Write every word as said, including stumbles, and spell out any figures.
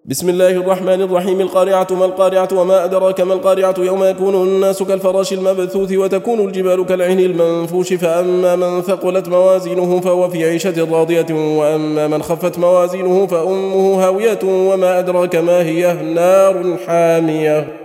بسم الله الرحمن الرحيم. القارعة ما القارعة وما أدراك ما القارعة يوم يكون الناس كالفراش المبثوث وتكون الجبال كالعهن المنفوش فأما من ثقلت موازينه فهو في عيشة راضية وأما من خفت موازينه فأمه هاوية وما أدراك ما هي نار حامية.